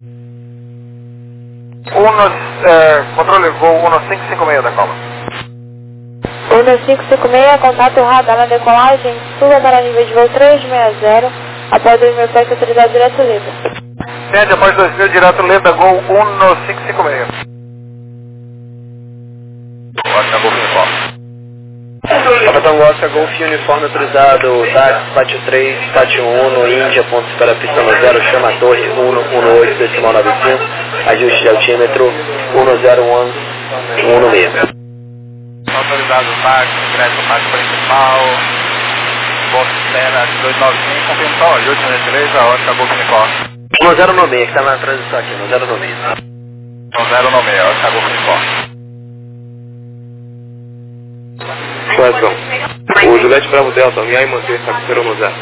Controle voo 1556 da Cola. 1556, contato radar na decolagem, suba para nível de voo 360, após 2000 pés autorizado direto livre. Entende, após 2000 direto livre, Gol 1556. Oscar Golf Uniforme. Capitão Oscar Golf Uniforme autorizado, táxi, pátio 3, pátio 1, Índia, ponto espera pista no 0, chama a torre 118, decimal 95, ajuste de altímetro 10116. Autorizado o táxi, ingresso no táxi principal, ponto espera 295, confirma só, ajuste, gentileza, Oscar Golf Uniforme. 1096, que está na transição aqui, 1096. 1096, Oscar Golf Uniforme. Coração. O Juliette Bravo Delta, alinhar e manter, cabeceira no 0.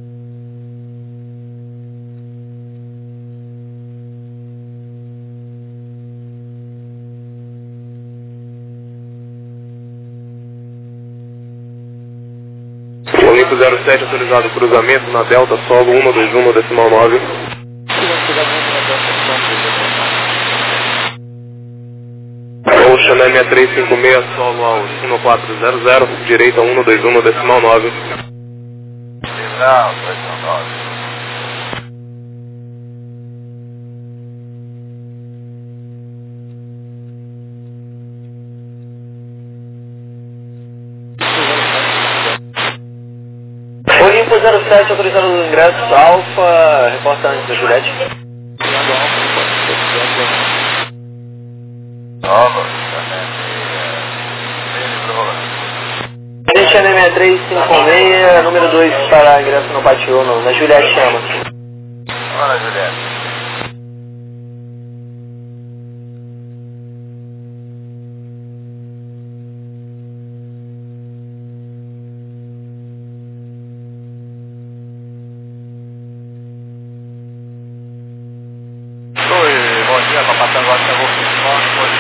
Olimpo 07 autorizado, cruzamento na Delta, solo 121, decimal 9. Ocean 6356, solo ao 1400, direita 121, decimal 9. Não, 219. Olimpo 07 autorizado o ingresso, Alfa, reporta antes do Juliette. Gente, N6356, número 2 para ingresso no pátio 1, na Juliette chama. Bora, Juliette. Oi, bom dia, tô passando agora que eu vou ficar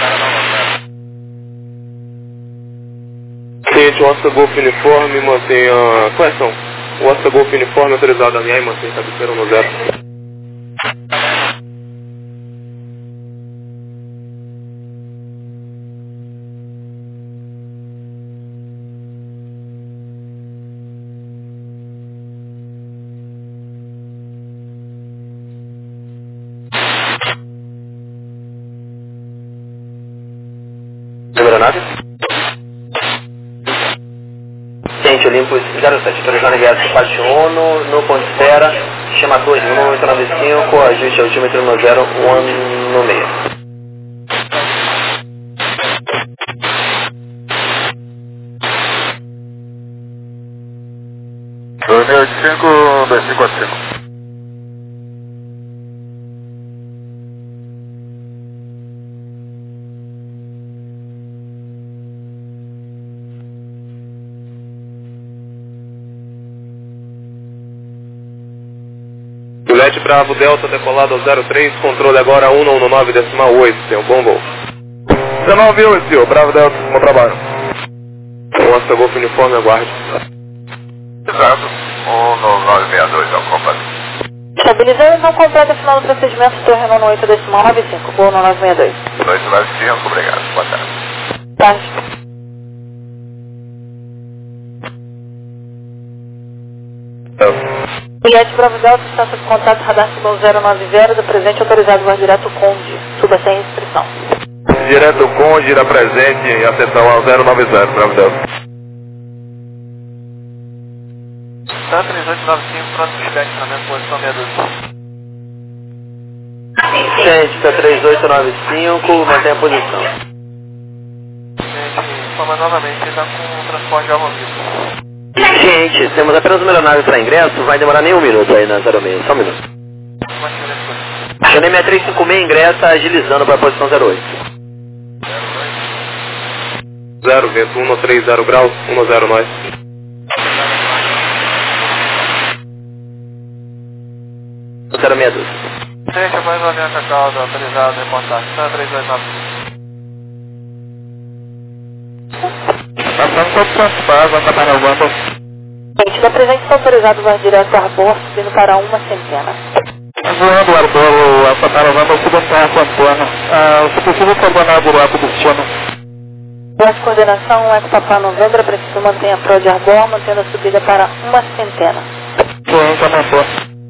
Cliente, o Oscar Golf Uniforme, mantenha... Quais são? O Oscar Golf Uniforme autorizado a alinhar e mantenha cabeceira no 0. Número 9? Gente, Olimpo 07, autorizado ingresso, pátio 1, no ponto espera, chama a torre 1895, ajuste altímetro no 0116. 2545. Juliette Bravo Delta decolado ao 03, controle agora 119, decimal 8, tem um bom voo. 19,8, senhor, Bravo Delta, bom trabalho. Oscar Golf Uniforme, aguarde. Exato, 1962 é o completo. Estabilizando, não completa final do procedimento, torre 98, decimal 95, voo 1962. 295, obrigado, boa tarde. Tarde. Juliette Bravo Delta está sob contato radar Simão 090 do presente autorizado voar direto Conde. Suba sem restrição. Direto Conde, irá presente e atenção ao 090, Bravo Delta. Tá 3895, pronto, Juliette, na posição 62. Gente, tá 3895, mantém a posição. Gente, informa novamente, ele está com transporte de alvo vivo. Gente, temos apenas uma aeronave para ingresso, vai demorar nem um minuto aí na 06, só um minuto. Chanel 6356 ingressa, agilizando para a posição 08. 0, vento 130 graus, 109. O 062. Gente, mais uma linha Cacau, autorizado, reportagem, tá 329. Passando todo o transporte, vai para o banco. Gente, da presente está autorizado voar direto a bordo, subindo para uma centena. voando, Arbolo, essa caravana ocidental com Antônio. Se possível, coordenar direto do destino. Nossa coordenação, Eco Papa Novembro, a princípio mantém a Pro de Arbol, mantendo a subida para 100. Sim, já mantou.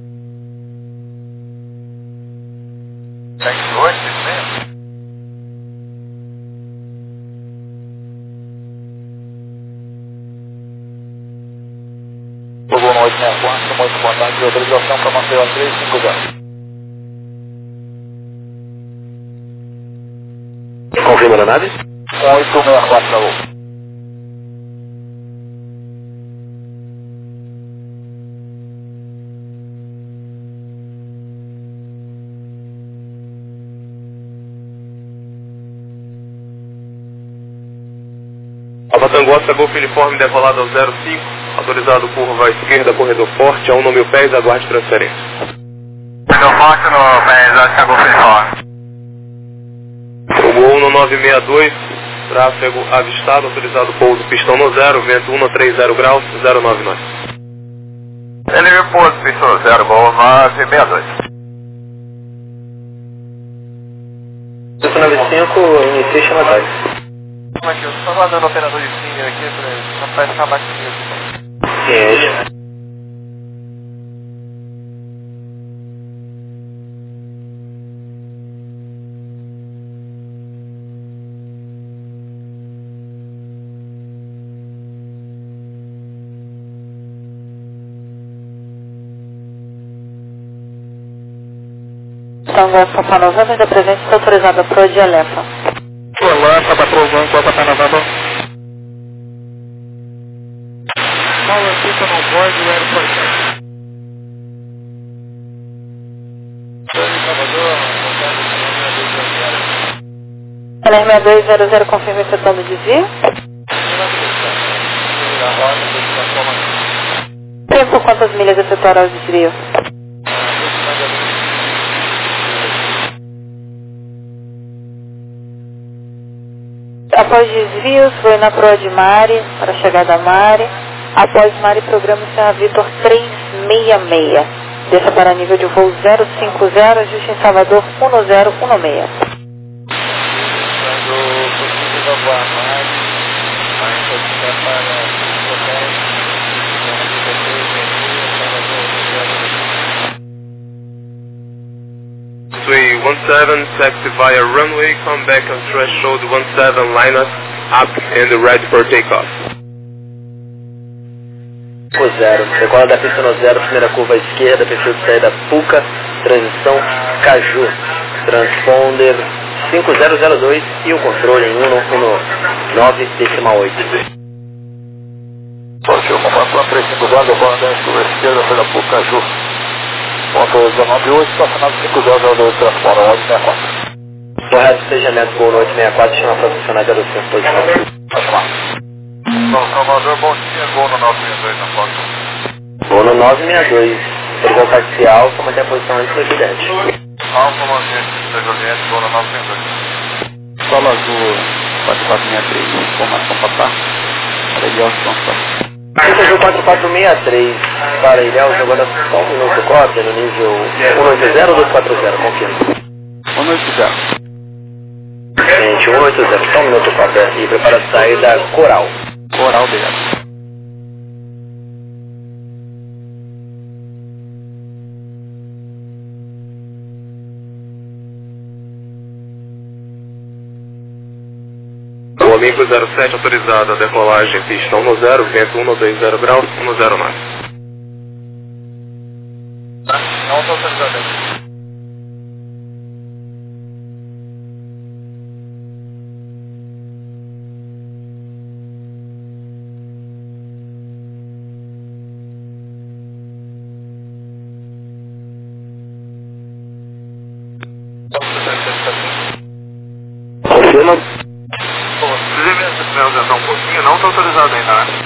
Tem 2, né? Boa noite, 64, muito boa tarde, autorização para manter a 350. Confirma na nave? 864, tá bom. Alfa Tango Oscar Golf Uniforme decolado ao 05, autorizado curva à esquerda, corredor forte, a 1 no 1000 pés, aguarde transferência. Corredor forte no pés, Oscar Golf Uniforme. Gol 1962, tráfego avistado, autorizado pouso pistão no 0, vento 130 graus, 099. Ele me pôs pistão 0, Gol 962. 595, inicia chama ataque. Aqui, eu estou aguardando o operador de senior aqui para ficar abaixo disso. Ciente. Tango Papa Novembro, ainda presente, está autorizado a Pro de Elefa. Olá, Papa Trovão, qual Papa Novembro? Paulo, fica no board do aeroporto. LR 6200, confirma efetuando o desvio. Tempo, quantas milhas efetuará o desvio? Após desvios, foi na proa de Mari, para a chegada a Mari. Após Mari, programa Serra Vitor 366. Desça para nível de voo 050, ajuste em Salvador 1016. Runway 17, taxi via runway, come back on threshold 17, line us up and ready for takeoff. 0, decola da pista no 0, primeira curva à esquerda, perfil de saída Puca, transição Caju, transponder 5002 e o controle em 119,8. Perfil, comando 350, decola da curva à esquerda pela Puca, Caju. Ponto 198, estacionado 5002, transponder 864. Correto, despejamento Gol no 864, chama para funcionar 05, posição. Pode chamar. Salvador, bom dia, Gol no 962 na foto. Gol no 962, pergol parcial, como até a posição antes do acidente. Alfa, mantém da Juliette, Gol no 962. Solo azul 4463, informação papá. Para Ilhéus, Caju 4463, para Ilhéus, agora só um minuto, cópia no nível 180 ou 240, confirma. 180. Gente, 180, só um minuto, cópia, e prepara a saída Coral. Coral, obrigado. O amigo 07 autorizado a decolagem pistão no 0, vento 120 graus, 109. Não estou autorizado aqui. Confirma. Um pouquinho, não está autorizado ainda, né?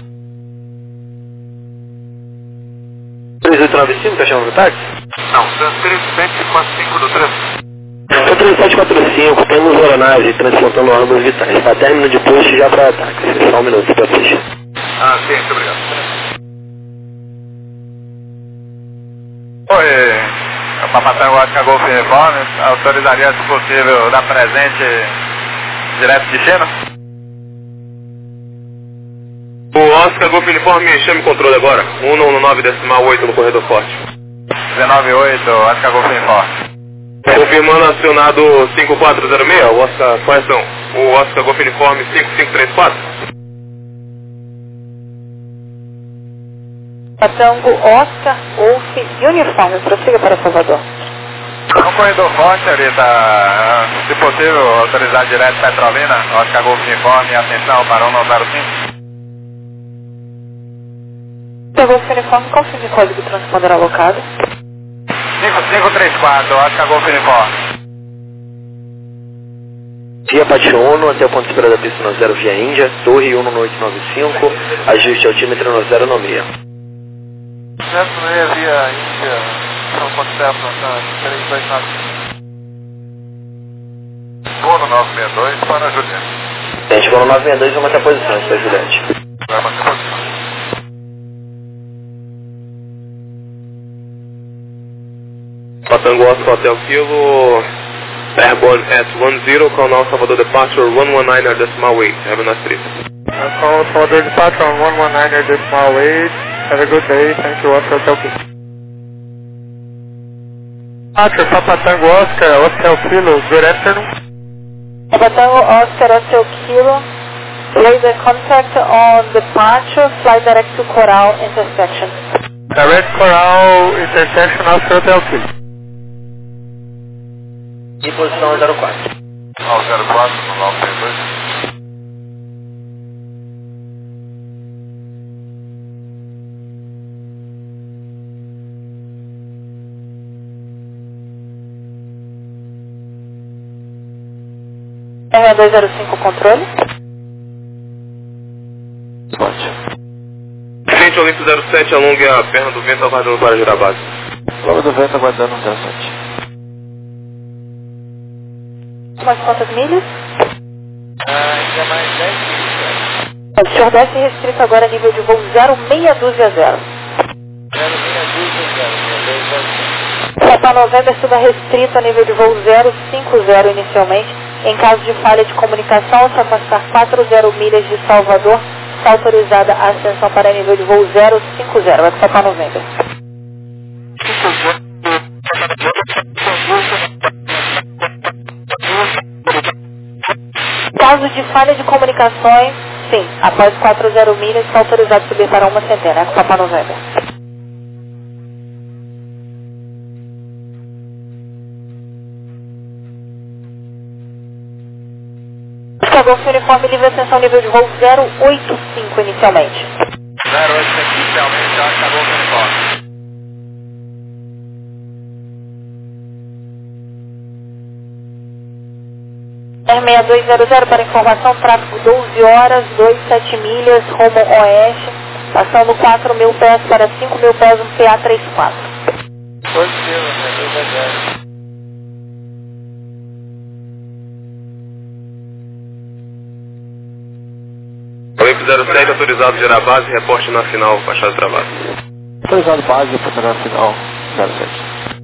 3895, tá chamando o táxi? Não, 3745 do trânsito. 3745, temos aeronave transportando órgãos vitais. Está término de post já para táxi. Só um minuto para push. Ah, sim, muito obrigado. Oi, Papa Tango Oscar Golf Uniforme, autorizaria, se possível, dar presente direto de destino? O Oscar Golf Uniforme, chame o controle agora. 119,8 no corredor forte. 198, Oscar Golf Uniforme. Confirmando acionado 5406, o Oscar, quais são? O Oscar Golf Uniforme 5534. Tango Oscar Golf Uniforme, prossiga para Salvador. No corredor forte, Arita, se possível, autorizar direto Petrolina, Oscar Golf Uniforme, atenção para 195. Golf Uniforme, qual foi o código de transponder alocado? 5534, Oscar Golf Uniforme. Via Pátio 1 até o ponto de espera da pista no 0 via Índia, Torre 11895, ajuste altímetro no 0 no 6. 106 via Índia, São Concepto, 329. 1962 para Juliette. Gente, vou no 962, vamos até a posição, para Juliette. Vai manter posição. Tango Oscar Hotel Kilo, Airborne at 10, call now Salvador departure 119.8. Have a nice trip. Call Salvador departure on 119.8. Have a good day. Thank you, Oscar Hotel Kilo. Departure, Papa Tango Oscar, Hotel Kilo, good afternoon. Papa Tango Oscar Hotel Kilo, laser contact on departure, fly direct to Coral intersection. Direct Coral intersection, Oscar Hotel Kilo. E posição 04. 904, no 962. R205 controle. Pode. Frente Olímpio 07, alongue a perna do vento aguardando para girar a base. Logo do vento aguardando 07. Mais quantas milhas? Ainda mais 10 milhas. O senhor desce restrito agora a nível de voo 0620. 0620. Papa November suba restrito a nível de voo 050 inicialmente. Em caso de falha de comunicação, ao se afastar 40 milhas de Salvador, está autorizada a ascensão para nível de voo 050. Vai com Papa November. Em caso de falha de comunicações, sim, após 40 milhas, está autorizado a subir para uma centena. É com Papa November. Golf Uniforme livre ascensão nível de voo 085 inicialmente. 085 inicialmente, Oscar Golf Uniforme. R6200 para informação, tráfego 12 horas, 27 milhas, rumo oeste, passando 4.000 pés para 5.000 pés, um PA34. Positivo, né? 2 Olímpio 07, autorizado a girar a base, reporte na final, fachada travada. Autorizado base, reporte na final 07.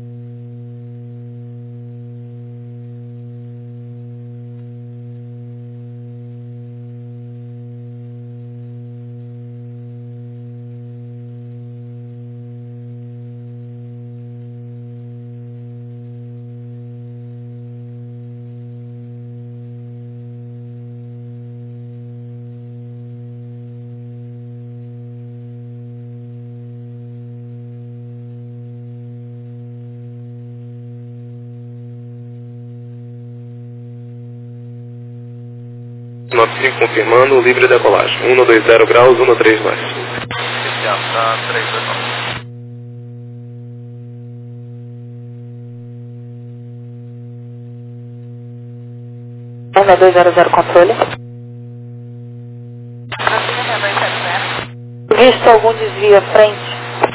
Confirmando, livre decolagem. 120 graus, 13 mais. Inicial, tá 329. R200 controle. Visto algum desvio à frente?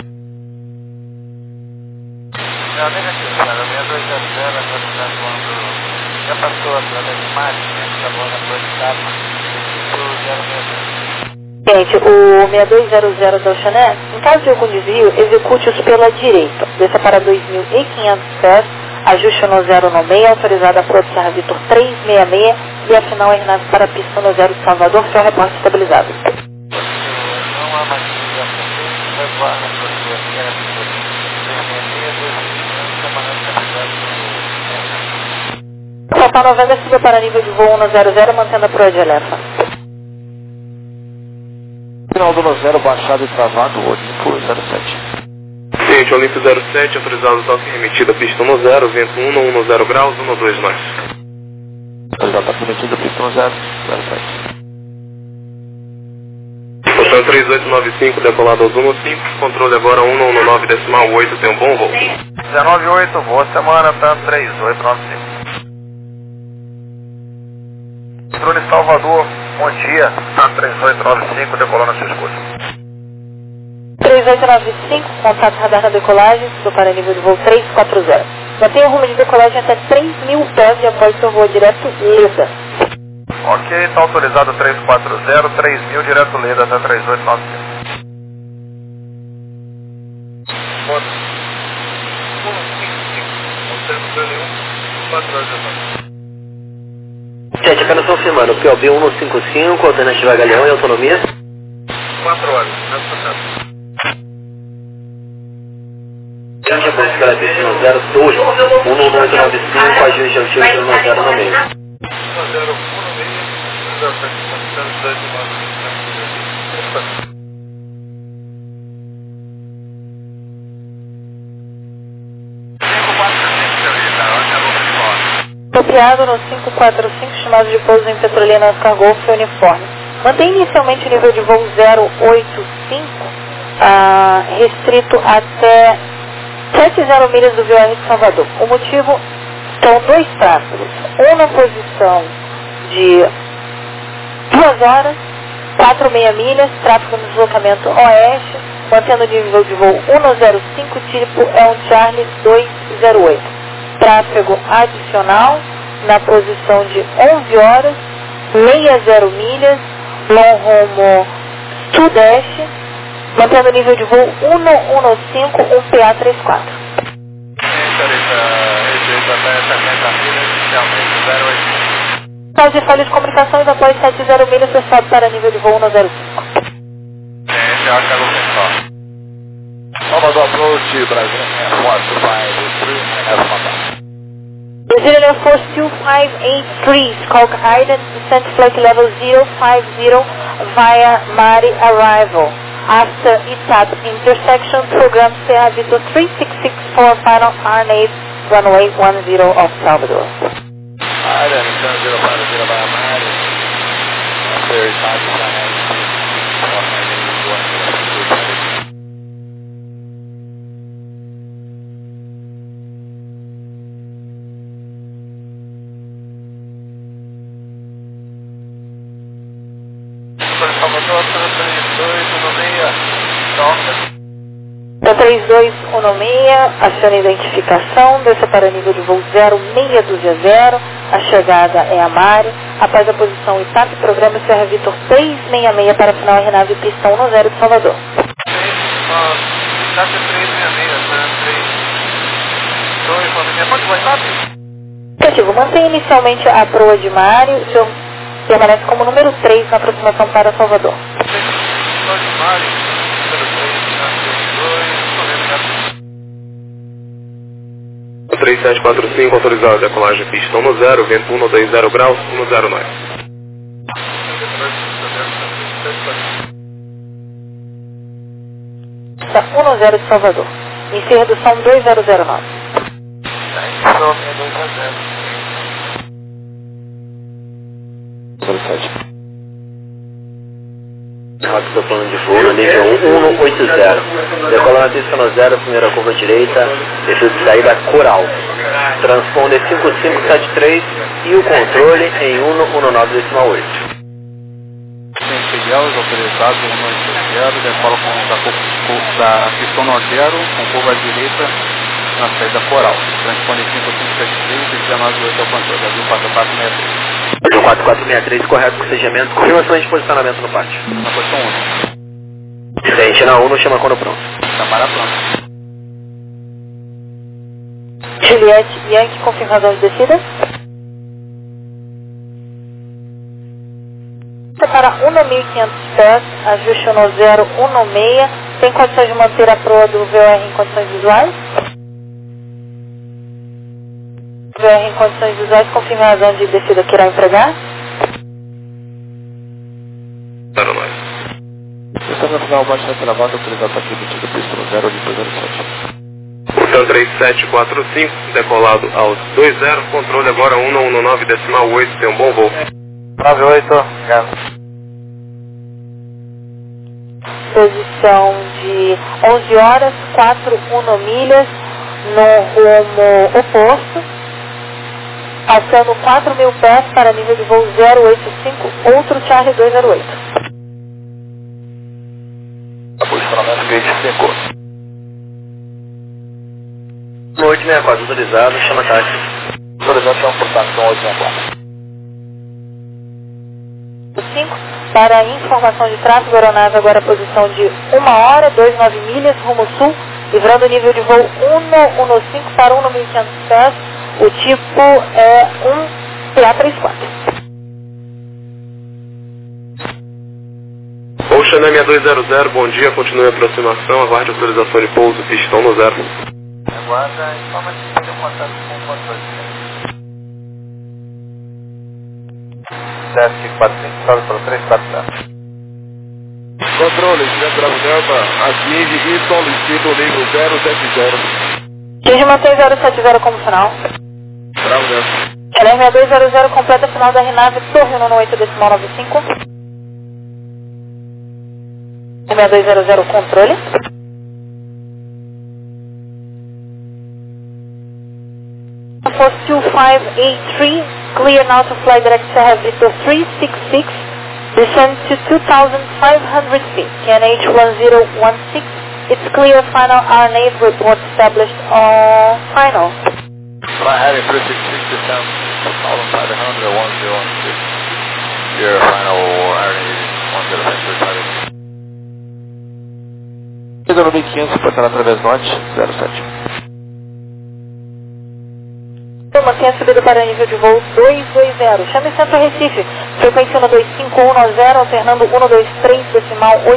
Não, negativo, cara. 6200, quando já passou através de máquina, acabou na projetada, do Gente, o 6200 da Oceanet, em caso de algum desvio, execute-os pela direita. Desça para 2.500 pés, ajuste no 096, autorizada para o Serra Vitor 366 e a final RNAV para a pista no 0 de Salvador, seu reporte estabilizado. Não há mais desvio, vai voar na procura Serra Vitor 366, 2.500, Papa November subiu para nível de voo 100, mantendo a proa de Elefa. Final do 0, baixado e travado, Olimpo 07. Ciente, Olimpo 07, autorizado toque remetido a pista 10, vento 10 graus, 12 nós. Autorizado toque remetido a pista 10, 07. Portão 3895, decolado aos 15, controle agora 119,8, tem um bom voo. 198, boa semana, tanto 3895. Controle Salvador, bom dia, tanto 3895, decolando a sua escuta. 3895, contato radar na decolagem, subiu para nível de voo 340. Mantenha o rumo de decolagem até 3.000 pés e após seu voo direto Leda. Ok, está autorizado 340, 3.000 direto Leda até 3895. Foto 155, observa o 4 horas. Gente, apenas confirmando, POB 155, alternativa Galeão e autonomia? 4 horas, nessa casa. Índia, ponto para pista no 02, 11895, ajuste ao tiro no 0 no meio. 545, Copiado no 545, chamado de pouso em Petrolina Oscar Golf uniforme. Mantém inicialmente o nível de voo 085, restrito até 70 milhas do VOR de Salvador. O motivo são dois tráfegos. Um na posição de 2 horas, 4,6 milhas, tráfego no deslocamento oeste, mantendo o nível de voo 105, tipo é um Charlie 208. Tráfego adicional na posição de 11 horas, 60 milhas, long rumo sudeste, mantendo o nível de voo 115, um PA34. rejeito até 70 milhas, inicialmente 085. Caso de falha de comunicações, após 70 milhas, você sobe para nível de voo 105. Ciente, Oscar Golf uniforme. Salvador Approach, Brasil Air Force 583, have contact. Brazilian Air Force 2583, Skulk Island, descent flight level 050 via Mari arrival. After ETAP intersection, program Serra Vitor 366 for final RNAV runway 10 of Salvador. Área, Nissan 050 via Mari. After ETAP Salvador, 3216, toca. 3216, aciona a identificação, desça para nível de voo 0620, a chegada é a Mari, após a posição ETAP, programa Serra Vitor 366 para a final RNAV pistão no 0 de Salvador. ETAP 366, né? 3216, pode voar ETAP? Negativo, mantenha inicialmente a proa de Mari, o senhor permanece como número 3 na aproximação para Salvador. 3745, autorizado a decolagem pistão no 0, vento 10 graus, 10 nós. Está 10 de Salvador. Inicia redução 2009. Rápido do plano de voo no nível 1180. Decolando a pista no 0, primeira curva direita, descida de saída Coral. Transponder 5573 e o controle em 119,8. Ciente Ilhéus, autorizado 180, decola da pistão norteiro, com curva direita na saída Coral. Transponder 5573 e 198 ao controle, Brasil 4463. Pode 4463, correto com segimento, confirmações de posicionamento no pátio. Na posição 1. Frente na 1, chama quando pronto. Samara pronto. Juliette Yankee, confirmação de descida. Para 1.500 pés, ajuste no 016. Tem condições de manter a proa do VOR em condições visuais? VOR em condições visuais, confirme a razão de descida que irá empregar. Para nós. Estamos na final, baixa travada, autorizado para aqui, emitido pista 0, depois 07. Portão 3745, decolado aos 20, controle agora 119,8, tem um bom voo. 98, obrigado. Posição de 11 horas, 41 milhas, no rumo oposto, passando 4.000 pés para nível de voo 085, outro Charlie 208. Posicionamento gate 5. 864, autorizado, chama táxi. Autorização por taxão 864. 5, para informação de tráfego, aeronave agora posição de 1 hora, 29 milhas, rumo sul, livrando o nível de voo 115 para 1.500 pés, o tipo é um PA34. Ocean M200, bom dia, continue a aproximação, aguarde autorização de pouso, pistão no 0. Aguarda, informa se tem contato com o controle. Teste 45, salve para 340. Controle, Centro Brava, atinge e solicita o nível 070. Quis manter 070 como final. Bravo Delta. LR 6200 completa final da RNAV Torre 198,95. 6200 controle. For 2583, clear now to fly direct Serra Victor 366, descend to 2,500 feet, KNH 1016, it's clear, final RNA report established on final. Fly heading 366, descend 2,500, 1016, clear, final RNA 1016, 1500, passando através norte, 07. Mantenha subido para nível de voo 220. Chame Centro Recife. Frequência 12510, alternando 123 decimal 8.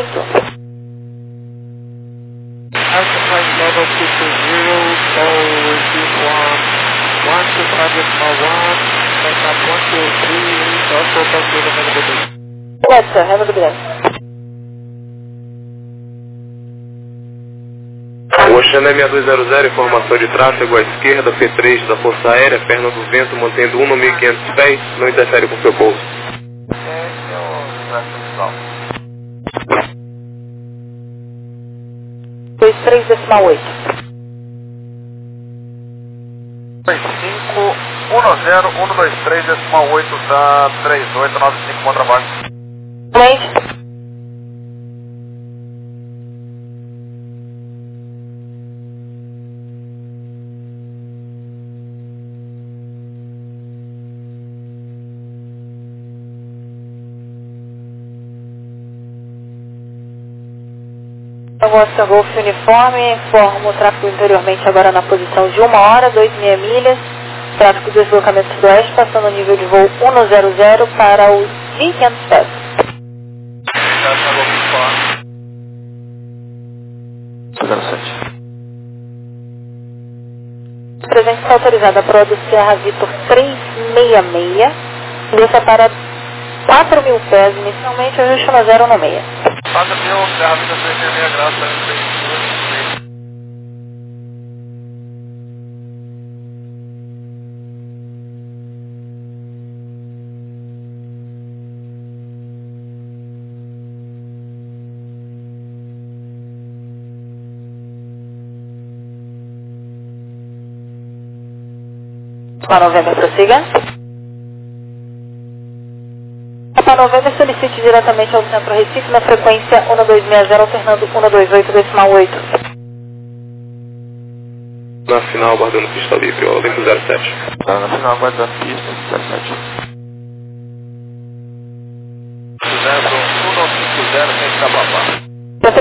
Alpha level 220, call receive 125 decimal 1, backup 123, also consider have a good day. Right, sir. Have a good day. Ocean M200, informação de tráfego à esquerda, P3 da Força Aérea, perna do vento, mantendo 1.500 pés, não interfere com seu pouso. Esse é o tráfego visual. 23 decimal 8. 510-123 decimal 8 da 3895, bom trabalho. Range. Austin Golf uniforme, informo o tráfego interiormente agora na posição de 1 hora, 2,5 milhas, tráfego de deslocamento sudoeste, passando o nível de voo 100 para os 1.500 pés. Austin Golf uniforme. 07. Presença está autorizada a proa do Serra Victor 366, desça para 4.000 pés inicialmente, ajuste no 016. 4.000, Serra Victor 366, graças a Deus. Para November, prossiga. Para November, solicite diretamente ao Centro Recife na frequência 1260, alternando 128 decimal 8. Na final, aguardando pista livre, Olimpo 07. Tá na final, aguardando pista, 07.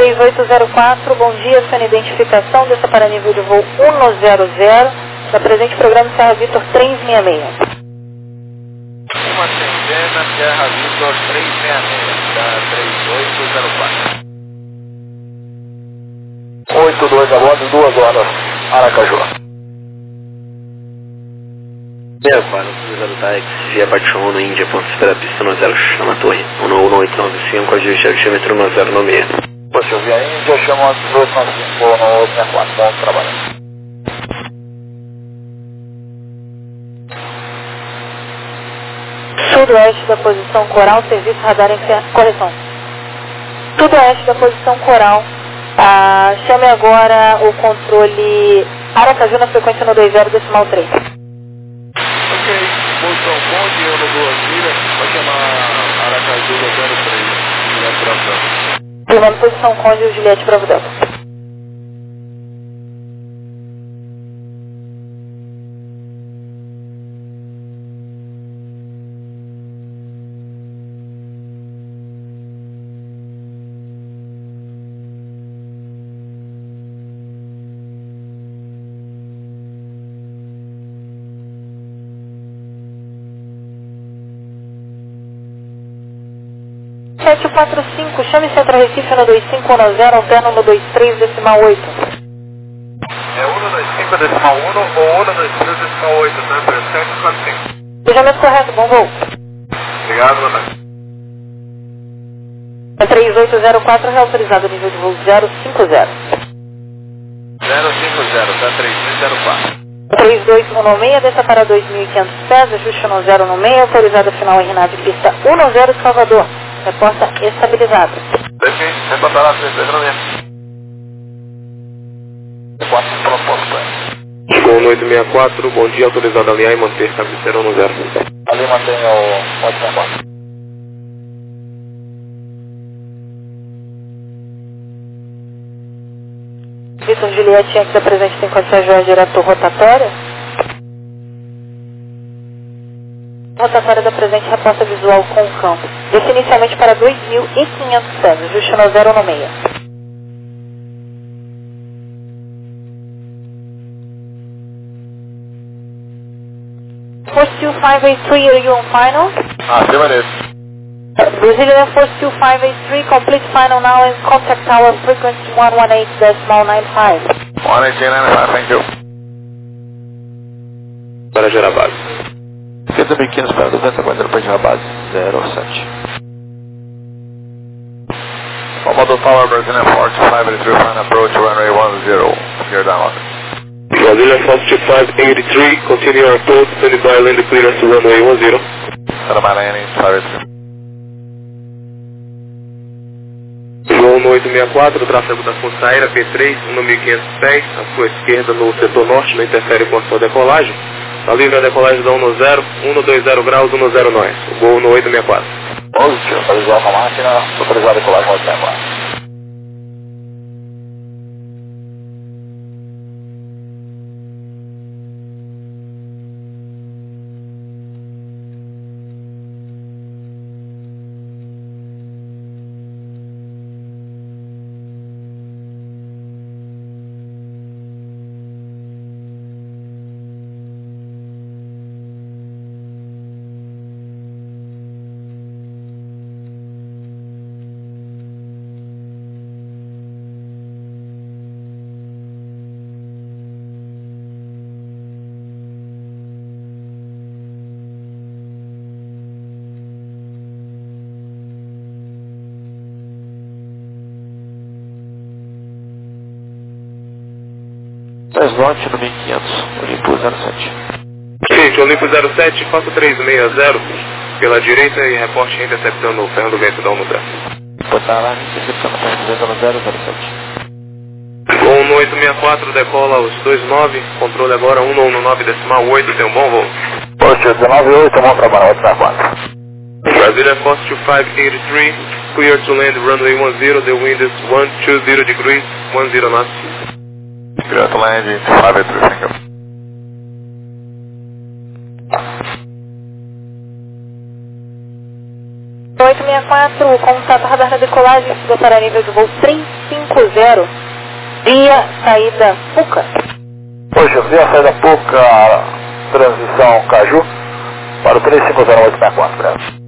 3804, bom dia, sua identificação, desça para nível de voo 100, da presente programa Serra Vitor 366. Uma centena, Serra Vitor 366, da 3804. 82 a bordo, 2 horas, Aracaju. 64, TAX, via parte 1, Índia, ponto espera, pista 10, chama a torre, 11895, ajuste altímetro 1096. Você via Índia, chama 1895, 1864, bom trabalho. Sudoeste da posição coral, serviço radar correção. Sudoeste da posição coral, chame agora o controle Aracaju na frequência no 20,3. Ok, posição Conde, ano 2 milhas, vai chamar Aracaju no 03, Juliette Bravo Delta. Primeira posição Conde, Juliette Bravo Delta. Chame Centro Recife no 2510, alterno no 23,8. É 125,1 ou 123,8, number 745. Fechamento correto, bom voo. Obrigado, boa tarde. 3804, reautorizado nível de voo 050. 050, tá 3004. 3216, desça para 2.500 pés, ajuste no 016, autorizada final em RNAV pista 10 Salvador. Reporta estabilizado. Defende, reportar a 3 4 proposta. Chegou no 864, bom dia, autorizado a alinhar e manter cabeceira no 0. Ali mantém o 864. Vitor Juliette, aqui da presente tem condições de direto rotatória. Rotatória da presente reporta visual com o campo. Desce inicialmente para 2.500 pés, ajuste no 016. Force 2583, are you on final? Affirmative. Brazilian Force 2583, complete final now and contact tower frequency 118.95. 118.95, thank you. Para gerar base. 1.500 para 200, aguardando para gerar base 07. Commodore Tower, Brazilian Force 2583, final approach, runway 10, here down. Brazilian Fox 2583, continue our approach, standing by, land clearance to runway 10. Santa landing, 583. Voo no 864, tráfego da Força Aérea P3, 1.500 pés, à sua esquerda no setor norte, não interfere com a sua decolagem. Está livre a decolagem da 110, 120 graus, 10 nós. Voo no 864. Positivo, autorizado a máquina, autorizado a decolagem 864. Slot no 1500, Olimpo 07. Gente, Olimpo 07, faça 360 pela direita e reporte interceptando o ferro do vento da 110. Botar lá, interceptando o ferro do vento no 007. Voo no 864, decola os 29, controle agora 119.8, tem um bom voo. Positivo, 198, bom trabalho, 864. Brazilian Fox 2583, clear to land runway 10, the wind is 120 degrees, 10 knots. Clear to land, 583, thank you. 864, contato radar da decolagem, suba para nível de voo 350, via saída Puca. Poxa, via saída Puca, transição Caju, para o 350-864, breve.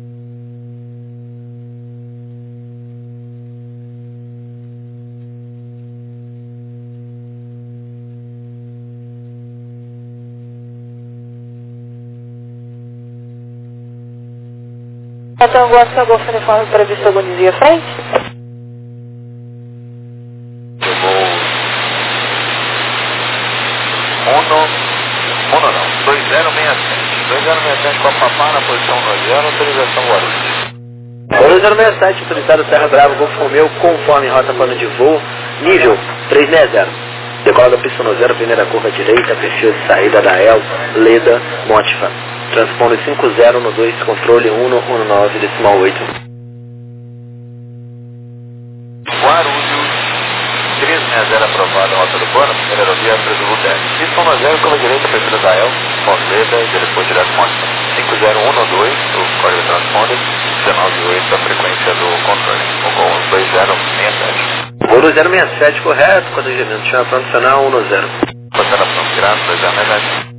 Então, Oscar Golf uniforme previsto algum dia à frente? Eu vou 2067 com a Papá na posição 90, autorização Guarulhos. 2067, autorizado Serra Brava, Golf Romeu, conforme rota plano de voo, nível 360. Decola da pista 0, primeira curva direita, perfil de saída da El, Leda, Motifa. Transponder 50 no 2, controle 119, decimal 8. Guarulhos, 360 aprovado, rota do plano, primeira aerovia, preso Lutec. Pista 0, curva direita, perfil da El, Leda, depois direto Motifa. 50112, o código de transponder, 198 a frequência do controle, com 2067. Voo 067, correto, quadrilhamento, chama profissional 10. Consideração grande, 2067.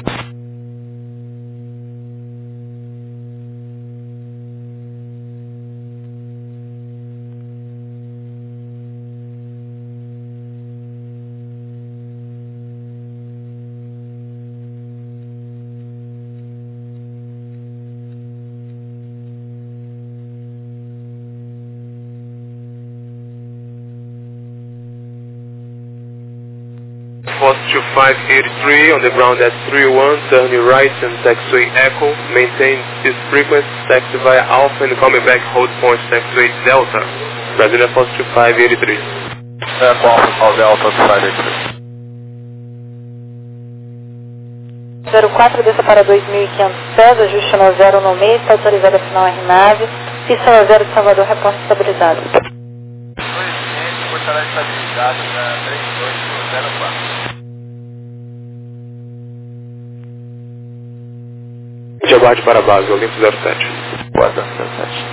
Fox 2583 on the ground at 31, turn your right and taxiway Echo, maintain this frequency, taxi via Alpha and coming back hold point taxiway Delta, Brasília Fox 2583. Qual Delta 2583? 04, desça para 2.500 pés, ajuste no 0 no meio, está autorizado a final RNAV, pista 0 de Salvador, reporte estabilizado. 200, portará estabilizado para 3204. Aguarde para a base, Olimpo 07. Guarda 07.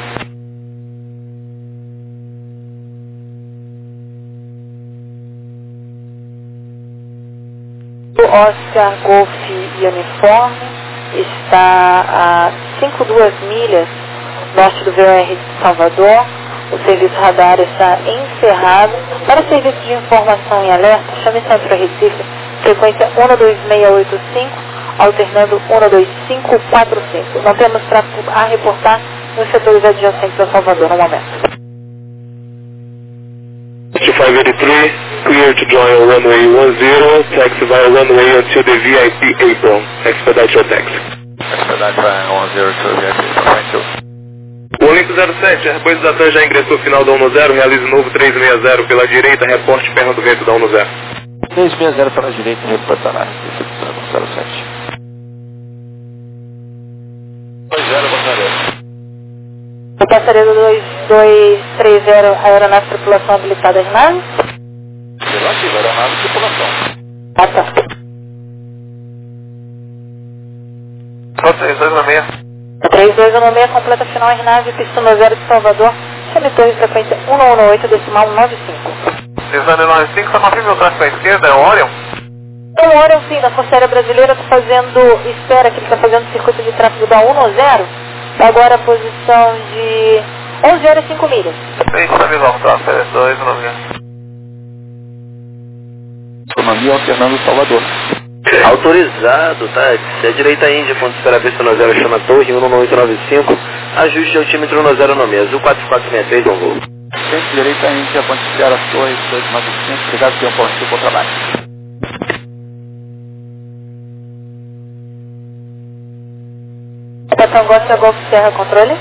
O Oscar Golf uniforme está a 5,2 milhas norte do VOR de Salvador. O serviço radar está encerrado. Para o serviço de informação e alerta, chame Centro Recife, frequência 12685. Alternando 12545. Não temos tráfego a reportar nos setores adjacentes a Salvador no momento. 2583, clear to join runway 10, taxi via runway until the VIP apron. Expedite your taxi. Expedite via 10 to VIP. O Olimpo 07, Airbus da TAM já ingressou final da 10, realize novo 360 pela direita, reporte perna do vento da 10. 360 pela direita, reportará. 07. 20, Bandeira. O passageiro 2230, aeronave tripulação habilitada às naves? Relativa, aeronave tripulação. Ah, tá. 3216. 3216, completa final RNAV, pista 0 de Salvador, chame torre frequência 118, decimal 95. 3195, está confirmando o tráfego à esquerda, é o Orion? Então, o Orion, sim, da Força Aérea Brasileira, está fazendo, espera que ele está fazendo circuito de tráfego da 10, agora a posição de 11 horas e 5 milhas. Estabilização, tráfego 296. Economia alternando Salvador. Autorizado, tá? Se é direita Índia, ponto de espera pista 0, chama torre 11895, ajuste altímetro 0 no mês, 4463, bom voo. Centro direita Índia, ponto de espera torre 295, obrigado pelo ponto por trabalho. Capitão Gosta Golf Serra, controle.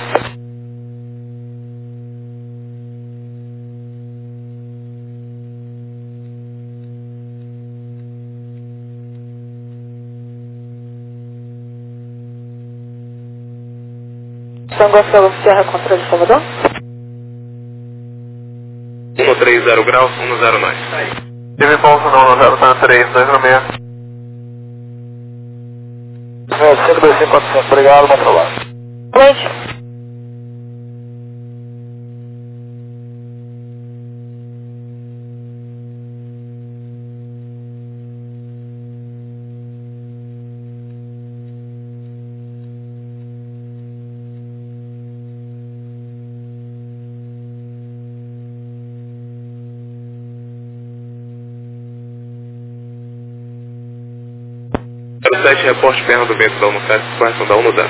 Capitão Gosta Golf Serra, controle Salvador. 130 graus, 109. Teve ponto não, 003, 296. 525, 400, obrigado, bom trabalho. Noite. 17, reporte perna do vento da 17, correção da 10.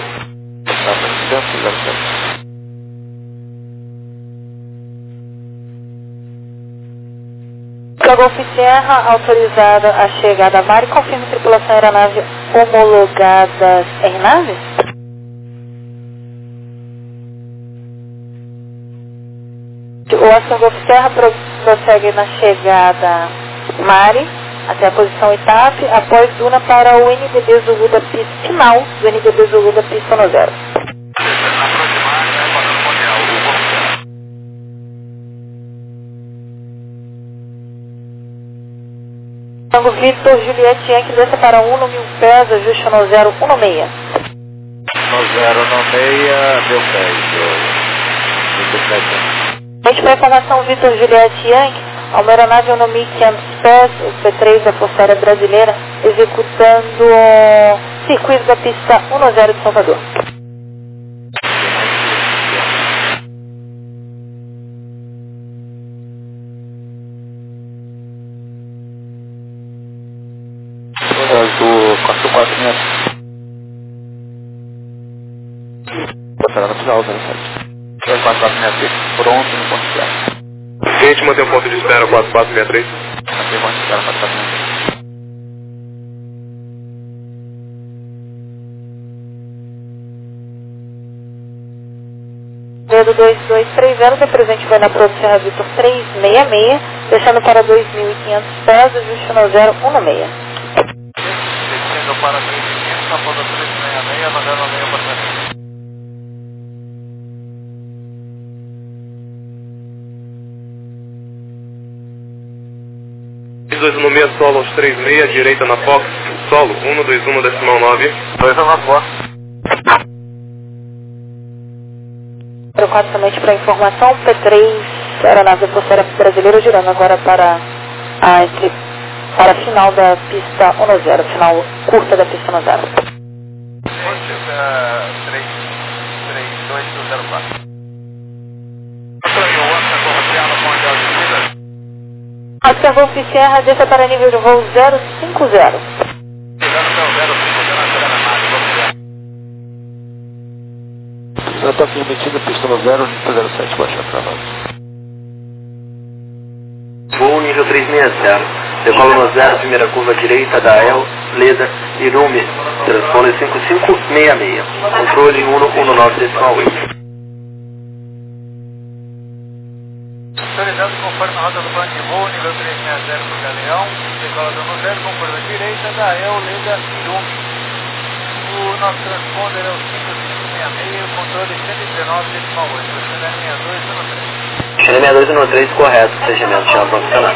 Golf Sierra, autorizada a chegada a mar e confirma tripulação aeronave homologadas aeronave? O Oscar Golf Sierra prossegue na chegada Mari até a posição ETAP, após Duna para o NDB Zulu da pista final do NDB Zulu da pista 10. Tango Victor Juliette Yankee desce para 1 no 1000 pés, ajuste no 016. No 016, deu 10. Gente, para informação, Victor Juliette Yankee, a uma aeronave no 1500 pés, o P3 da Força Aérea Brasileira, executando o circuito da pista 10 de Salvador. Do 446. Passará no final, 07. 4463, pronto no ponto de espera. Cliente mantém o ponto de espera 4463. Mantém o ponto de espera 4463. Dedo 2230, da presente vai na Prodo Serra Vitor 366, deixando para 2.500 pés, ajuste no 016. Descendo para 3.500, na Prodo 366, no 016 para 216 solo aos 36, direita na Fox, solo 121 decimal 9. 2 na Fox. 04 somente para informação, P3, aeronave da Força Aérea Brasileira, girando agora para a final da pista 10, final curta da pista 10. 33204. Oscar Golf Sierra, desça para nível de voo 050. Já está permitindo pista 0, 07, baixar para nós. Voo nível 360. Decola no 0, primeira curva direita da El, Leda, Irume, transponder 5566. Controle 119,8. Autorizado conforme a rota do plano de voo, nível 360 por Galeão, decola do 0, com curva direita da El, Leda, Irume. O nosso transponder é o 5566, controle 119,8. Chile 6213, correto, procedimento chama profissional.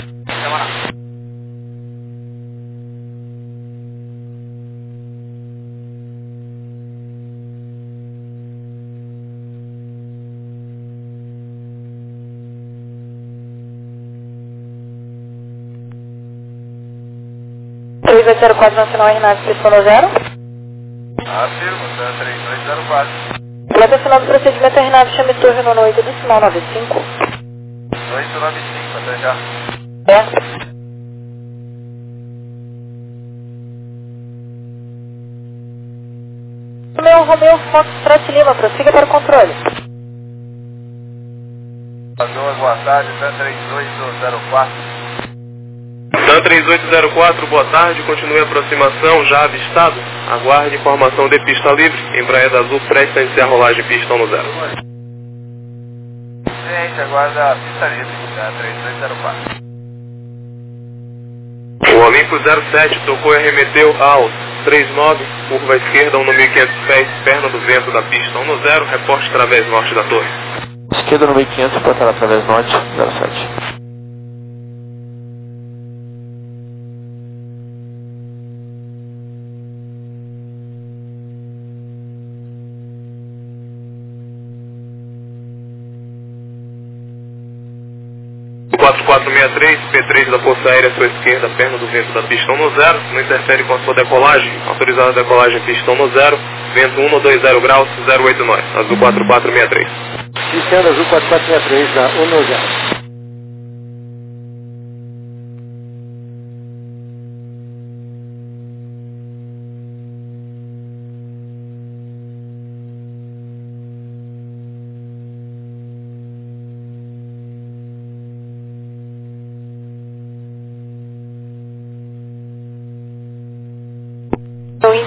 P3 04 nacional Renato, pista 10. Afirmo, 3204. Planta final do procedimento é Renato, chame torre no 8 decimal 95. 895, até já. É. Romeu Foxtrot Lima, prossiga para o controle. Boa tarde, 3804. TAM 3804, boa tarde, continue a aproximação, já avistado. Aguarde informação de pista livre, Embraer Azul, presta a iniciar rolagem pista 10. Gente, aguarda a pista livre, 3204. O Olimpo 07 tocou e arremeteu aos 39, curva esquerda 1 no 1500 pés, perna do vento da pista 10, reporte através norte da torre. Esquerda no 1500, portar através norte, 07. O 4463, P3 da Força Aérea à sua esquerda, perna do vento da pista 10, não interfere com a sua decolagem, autorizada a decolagem pista 10, vento 120 graus, 089, azul 4463. Cristiano Azul 4463 da 10.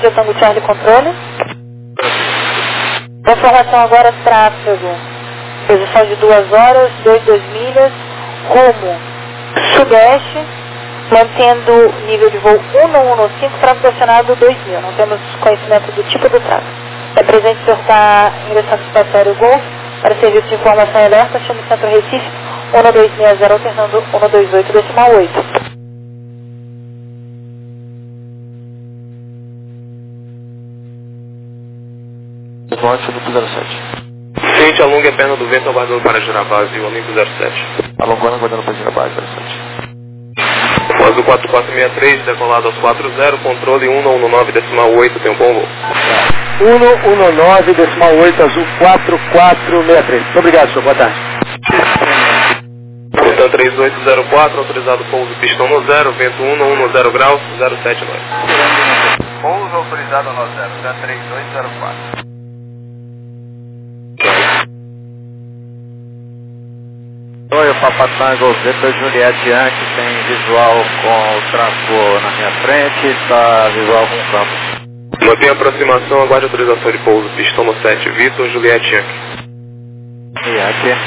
Índia Tango Charlie Controle. Informação agora, tráfego. Posição de 2 horas, 2 milhas, rumo sudeste, mantendo nível de voo 1115, tráfego acionado 2000. Não temos conhecimento do tipo do tráfego. É presente o senhor está ingressando no espaço Golf para serviço de informação e alerta, chame Centro Recife, 1260, alternando 128 decimal 8. Norte, Olimpo 07. Cliente, alongue a perna do vento aguardando para girar a base, Olimpo 07. Alongando, aguardando para girar a base 07. Após o 4463, decolado aos 40, controle 119 decimal 8, tem um bom voo. 119 decimal 8, azul 4463. Muito obrigado, senhor. Boa tarde. Então 3804, autorizado pouso pistão no 0, vento 110 graus, 079. Pouso autorizado no 0, 3204. Oi, o Papa Tango, Zeta Juliette Yankee, tem visual com o tráfego na minha frente, está visual com o campo. Mantém a aproximação, aguarde autorização de pouso pistão no 7, Vitor Juliette Yankee. Yankee.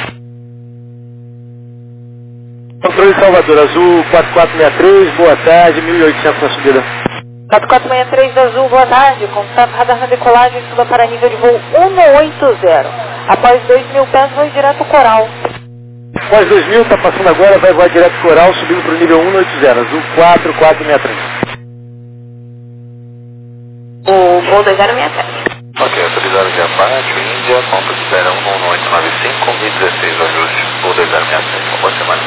Controle Salvador, azul 4463, boa tarde, 1800 na subida. 4463 azul, boa tarde. Contato radar na decolagem, suba para nível de voo 180. Após 2.000 pés, voo direto Coral. Após 2000, está passando agora, vai voar direto Coral, subindo para o nível 180, azul 4463. O voo 2067. Ok, autorizado de abate, Índia, ponto de espera 11895 e 16 ajuste, voo 2067. Uma boa semana.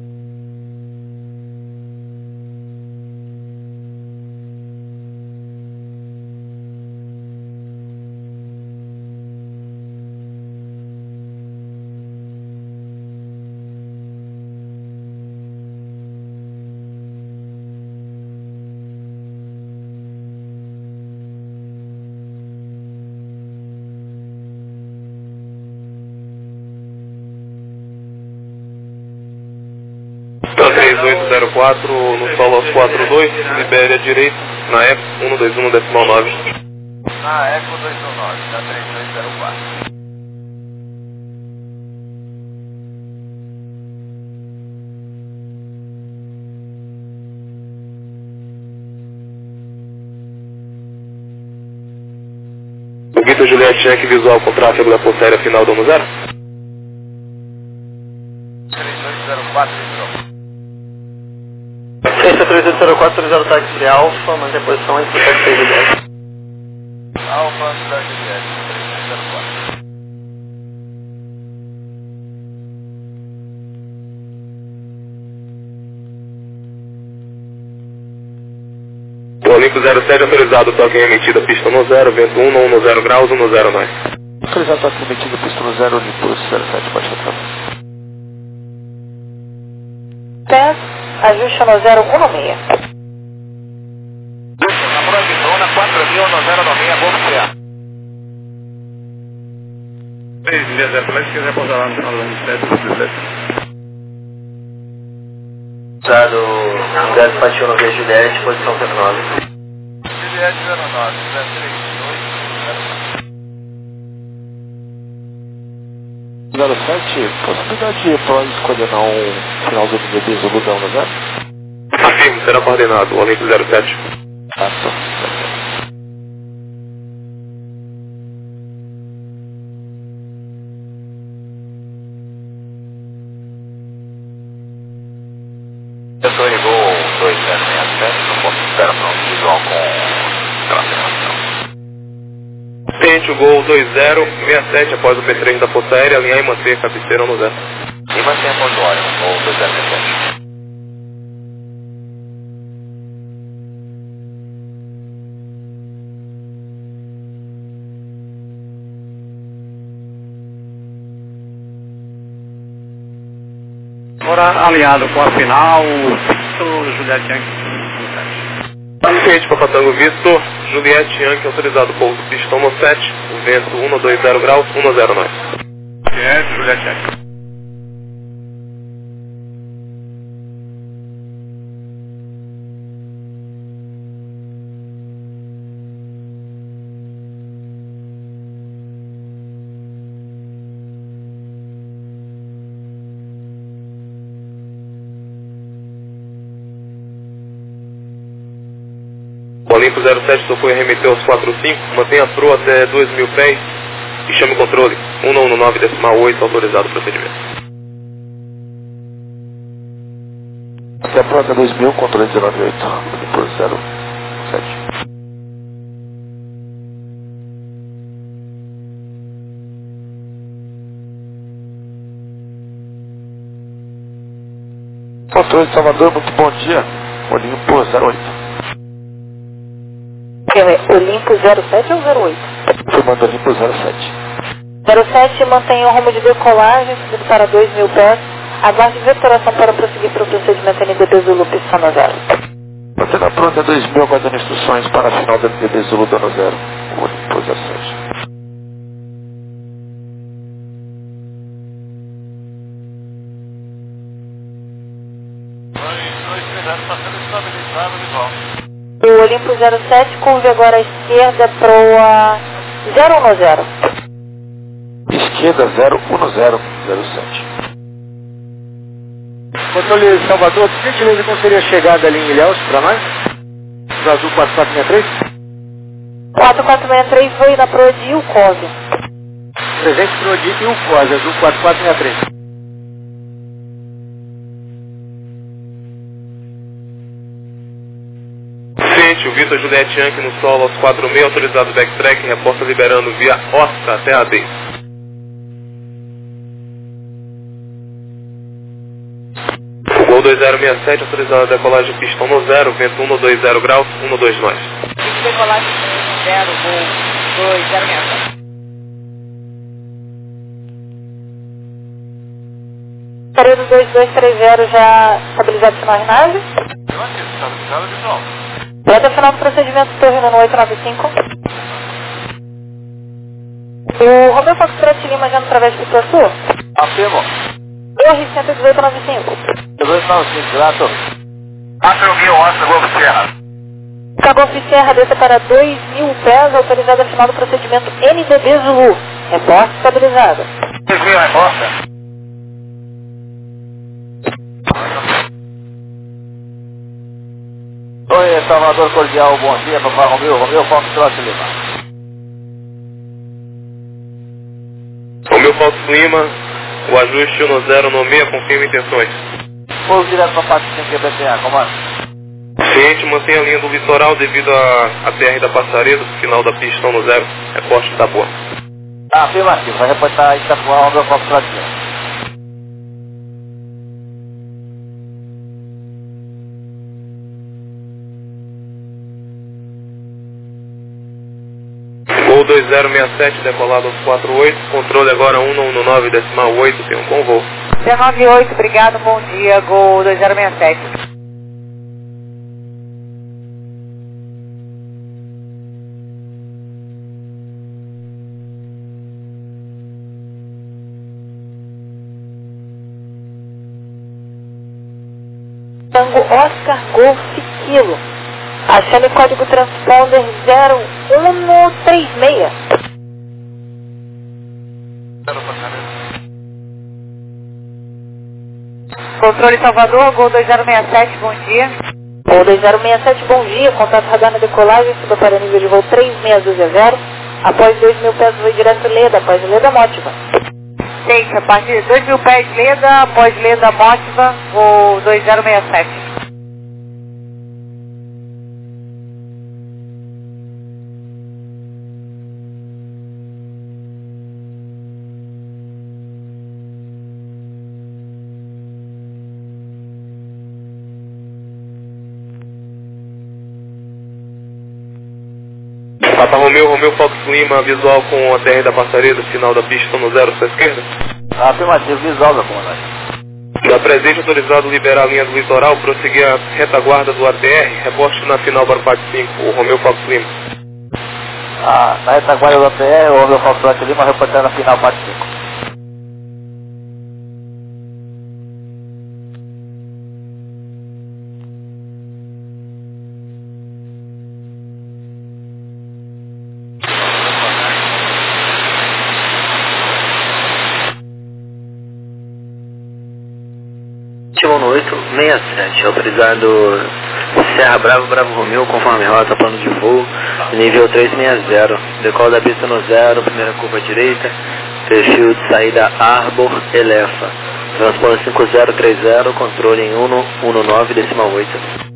Então 3804, no solo aos 42, libere a direita, na Eco 121 decimal 9. Na Eco 219, da 3204. O Vitor Juliette Yankee, visual com tráfego da ponta aérea final do 10. 3204, entrou. 3804, autorizado táxi Alfa, mantém a posição entre o táxi e Juliette. Alfa da Juliette, 3204. O Olimpo 07, autorizado toque emitida, pista no 0, vento 110 graus, 109. Autorizado toque emitido, pista no 0, Olimpo 07, pode retornar. Pés, ajuste no 016. Na Brandona, 4096, voo CA. 3 milhas de flash, quiser pousar lá no 17. Usado lugar de Patinho via Juliette, posição 09. Juliette 09, 32804. 07, possibilidade de pode coordenar um final do nível de Zulu da 10? Afirmo, será coordenado, o Olimpo 07. Ah, tá. Eu sou Igor 2067, no ponto de espera para um visual com tráfego. Tente o Gol 2067 após o P3 da Força Aérea, alinhar e manter a cabeceira no 0. E mantenha a pontuária, Gol 2067. Agora alinhado com a final, o Juliette Yankee. Cliente Papatango Vitor, Juliette Yankee, autorizado pouso pistão no 7, o vento 120 graus, 109. Juliette Yankee. Olimpo 07 tocou e remeteu aos 45, mantenha a pro até 2.000 pés e chame o controle. 119,8, autorizado o procedimento. Até a pro até 2.000, controle 19.8, Olimpo 07. Controle de Salvador, muito bom dia. Olimpo 08. Olimpo 07 ou 08? Formando Olimpo 07. 07 mantém o rumo de decolagem, subindo para 2.000 pés. Aguarde vetoração para prosseguir para o procedimento NDB Zulu, pistão 0. Mantendo a pronta 2.000, aguardando instruções para a final do NDB Zulu, dano 0. Olimpo 07. O Olimpo 07 curve agora à esquerda proa 010. Esquerda 01007. Controle Salvador, por gentileza, como seria a chegada ali em Ilhéus para nós? Do Azul 4463? 4463 foi na proa de Ilcove. Presente proa de Ilcove, Azul 4463. O Vitor Juliette Yankee no solo aos 4.6, autorizado backtrack, reporta liberando via Oscar até AD. O Gol 2067, autorizado a decolagem pistão no 0, vento 120 graus, 12 nós. Decolagem 0, Gol 2067. Período 2230 já estabilizado final de nave. Estabilizado de novo. Até o final do procedimento, torre no 895. O Romeu Foxtrot Lima já no través de Pista Sul. Afirmo. Torre 11895. 295, grato. Afirmou, Oscar Golfo Sierra. Golfo Sierra desce para 2.000 pés, autorizada a final do procedimento NDB Zulu. Reporte estabilizada. 2.000, reporta. Oi, Salvador Cordial, bom dia, papai Romeu Foxtrot Lima. Romeu Fox Lima, o ajuste 10 no 6, confirma intenções. Pouso direto para a parte 5 QBTA, comando. Ciente, mantenha a linha do litoral devido à BR da Passaredo, final da pista no 0, reporte da boa. Afirmativo, vai reportar Itapuã, Romeu Foxtrot Lima. Gol 2067, decolado aos 48, controle agora 119,8, tem um bom voo. 198, obrigado, bom dia, Gol 2067. Tango Oscar Golf Kilo. Achando código transponder 0136. Controle Salvador, Gol 2067, bom dia. Gol 2067, bom dia. Contato radar na decolagem, suba para nível de voo 3620. Após 2.000 pés, voo direto Leda, após Leda Mótiva. Gente, a partir de 2.000 pés Leda, após Leda Mótiva, Gol 2067. Papa Romeu Fox Lima, visual com a TR da Passaredo, final da pista no 0, sua esquerda. Afirmativo, visual, meu comandante. Da presente, autorizado liberar a linha do litoral, prosseguir a retaguarda do ATR, reporte na final para o PAC 5, o Romeu Fox Lima. Na retaguarda do ATR, o Romeu Foxtrot Lima, reportando na final parte 5. No 867, autorizado Serra Bravo, Bravo Romeu, conforme rota, plano de voo, nível 360. Decola da pista no 0, primeira curva direita, perfil de saída Arbor, Elefa. Transponder 5030, controle em 119,8.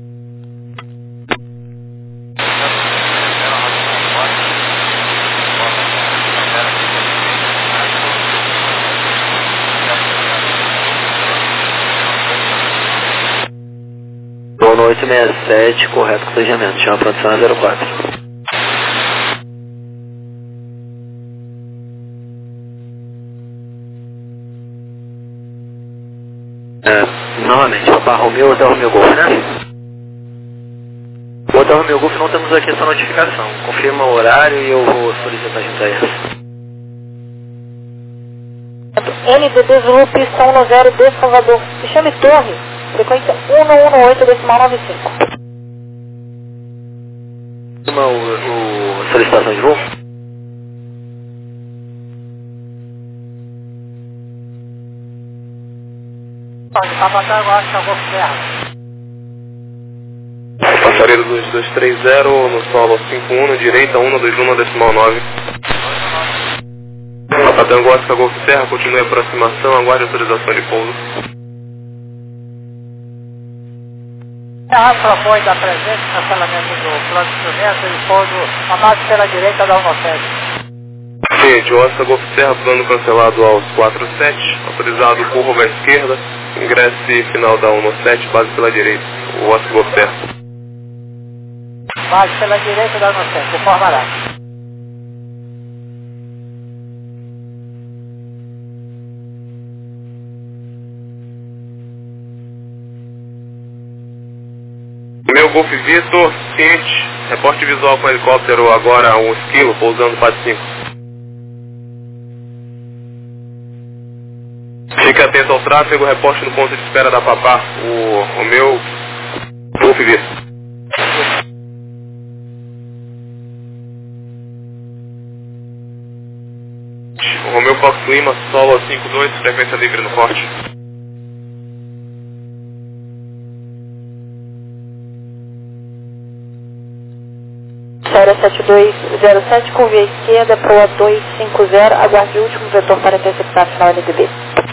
No 867, correto com planejamento, chama a produção a 04. Novamente, Papa Romeu, Hotel Romeu Golf, né? O Hotel Romeu Golf não temos aqui essa notificação. Confirma o horário e eu vou solicitar junto a essa. NDD Zulu, pista 10 de Salvador. Se chame Torre, frequência 118,95. Confirma o solicitação de voo? Passaredo 2230 no solo 51, direita 121,9. Papa Tango Oscar Golf Serra, continue a aproximação, aguarde autorização de pouso. A propõe da presente cancelamento do plano de instrumento e pouso a margem pela direita da 17. Gente, Oscar Golf Serra, plano cancelado aos 47, autorizado curva à esquerda, ingresse final da 17, base pela direita, o Oscar Golf Serra. Margem pela direita da 17, conformará. Meu Golf Vitor, ciente, reporte visual com helicóptero agora 1 esquilo, pousando fase 5. Fique atento ao tráfego, reporte no ponto de espera da Papá, o meu Golf Vitor. O Romeu Fox Lima, solo 52, frequência livre no corte. Série 7207, curva à esquerda, proa 250, aguarde o último vetor para interceptar final NDB.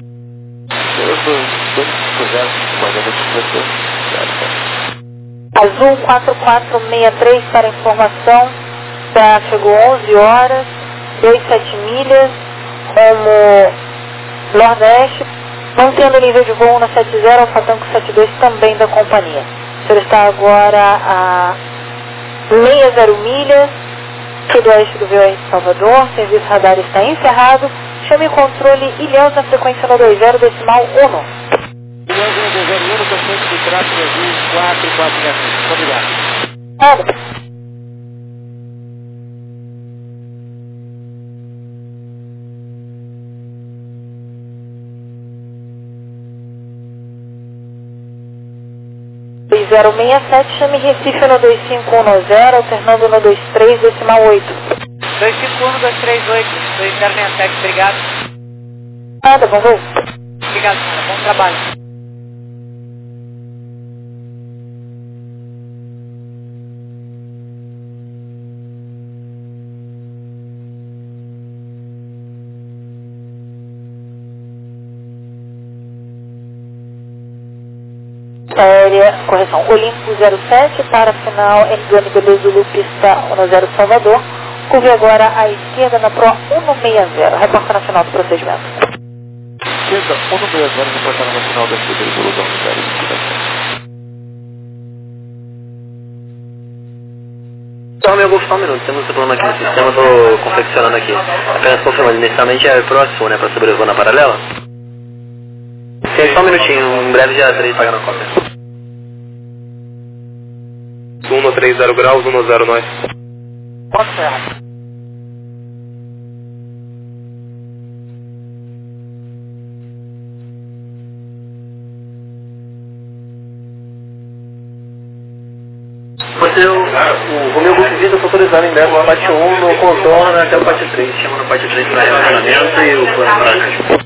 Azul 4463 para informação, tráfego 11 horas, 27 milhas, rumo nordeste, mantendo o nível de voo na 70, Alfatango 72 também da companhia. O senhor está agora a 60 milhas, sudoeste do VOR Salvador, serviço radar está encerrado, chame o controle Ilhéus na frequência no 20 decimal 1. Ilhéus no 201, constante de tráfego azul 4465. Obrigado. Nada. E 067, chame Recife no 2510, alternando no 23 decimal 8. 251, 238, 2067, obrigado. Nada, vamos ver. Obrigado, senhora, bom trabalho. Aérea, correção, Olimpo 07 para final NDB Zulu, pista 10 Salvador. Curve agora à esquerda na Pro 160, reporta na final do procedimento. Esquerda 160, reporta na final da NDB Zulu 10. Só meu Golf, só um minuto, temos um problema aqui no sistema, estou confeccionando aqui. Apenas confirmando, inicialmente é Pro Sul, né, para sobrevoar na paralela? Sim, só um minutinho, em breve já terei pagando a cópia. 130 graus, 10 nós. Pode ser. O Romeu Golf Vitor foi autorizado em breve no parte 1, no contorno até o parte 3. Chama no parte 3 para relacionamento e o plano para cá.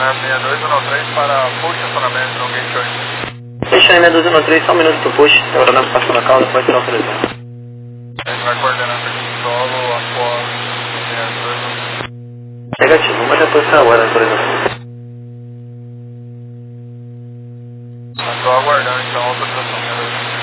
Nav 6213 para push acionamento no gate 8. Deixa aí 6213, só um minuto pro push, tem hora passando a causa, pode tirar o telefone. A gente vai coordenando aqui o solo após 6213. Negativo, mas depois tá agora a autorização. Estou aguardando então a autorização 6213.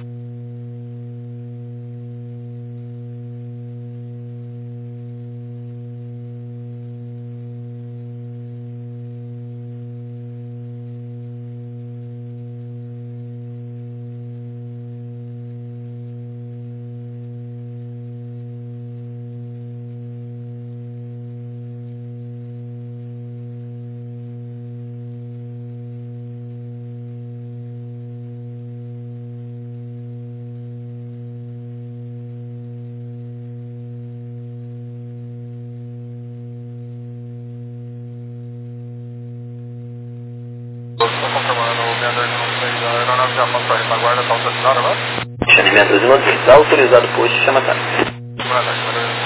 Estou confirmando o 6213, a aeronave já passou a retaguarda, está autorizada agora? Chame 6213, está autorizado o push, chama tá. Boa tarde, beleza.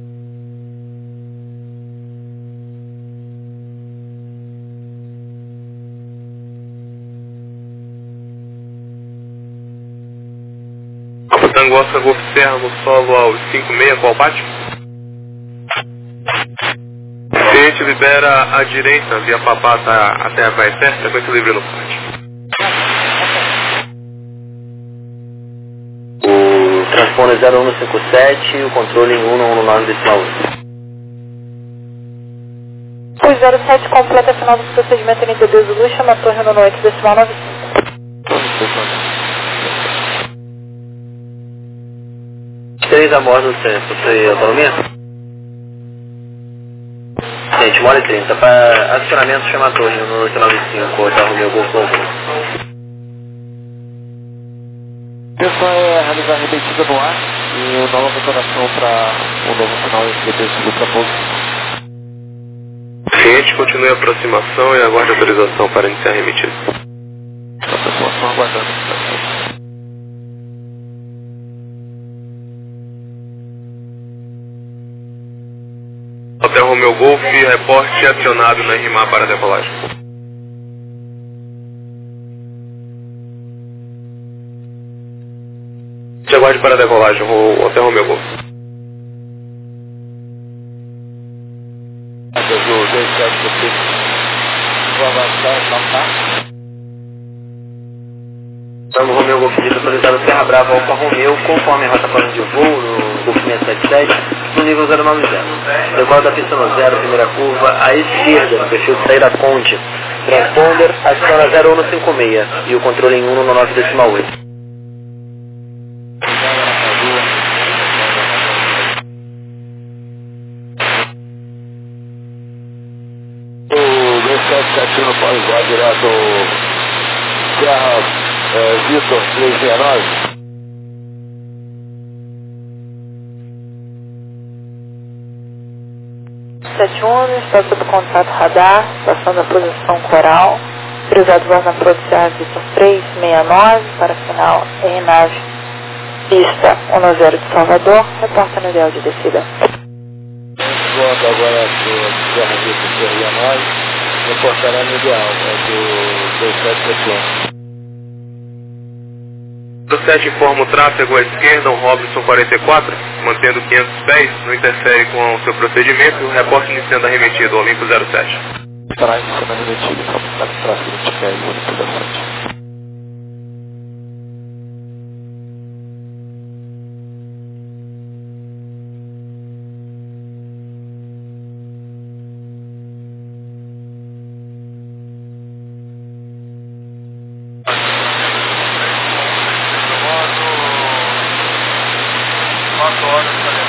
Tango Oscar Golf Serra no solo ao 56, qual bate? Cliente libera à direita, via Papata até a vai certo, sequência livre no corte. O transponder 0157 e o controle em 119 decimal 8. Os 07 completa final do procedimento NTD Zulu, chama a torre no 8 decimal 95. Três a bordo, você possui autonomia? Gente, 1h30. Para acionamento, chama a torre no 895, Hotel Romeo Golf Golf. Atenção é realizar a remetida no ar e nova detonação para o novo sinal NTD Zulu para pouso. Cliente continue a aproximação e aguarde autorização para iniciar a remetida. Aproximação aguardando. Hotel Romeo Golf, reporte acionado na RMA para decolagem. Se aguarde para decolagem, o Hotel Romeo Golf. Azul 27, vou avançar, não tá? Tango Romeo Golf Dito autorizado Serra Brava Alfa Romeo, conforme a rota plano de voo no Golf 677, no nível 090. Decola da pista no 0, primeira curva, à esquerda, no perfil de saída Conte. Transponder, aciona 0156 e o controle em 119 decimal 8. O 27 não pode voar direto Serra Vitor 369. Está sob contato radar, passando a posição coral, cruzado voz na Pro de Serra Vitor 369, para final RNAV, pista 10 de Salvador, reporta no ideal de descida. Voando agora do Serra Vitor 369, reportará no ideal, do 2771. 07 informa o tráfego à esquerda, o Robinson 44, mantendo 500 pés, não interfere com o seu procedimento, reporte iniciando a remetida, Olimpo 07. Estará iniciando a remetida, então, tráfego de pés, Olimpo 07. Horas,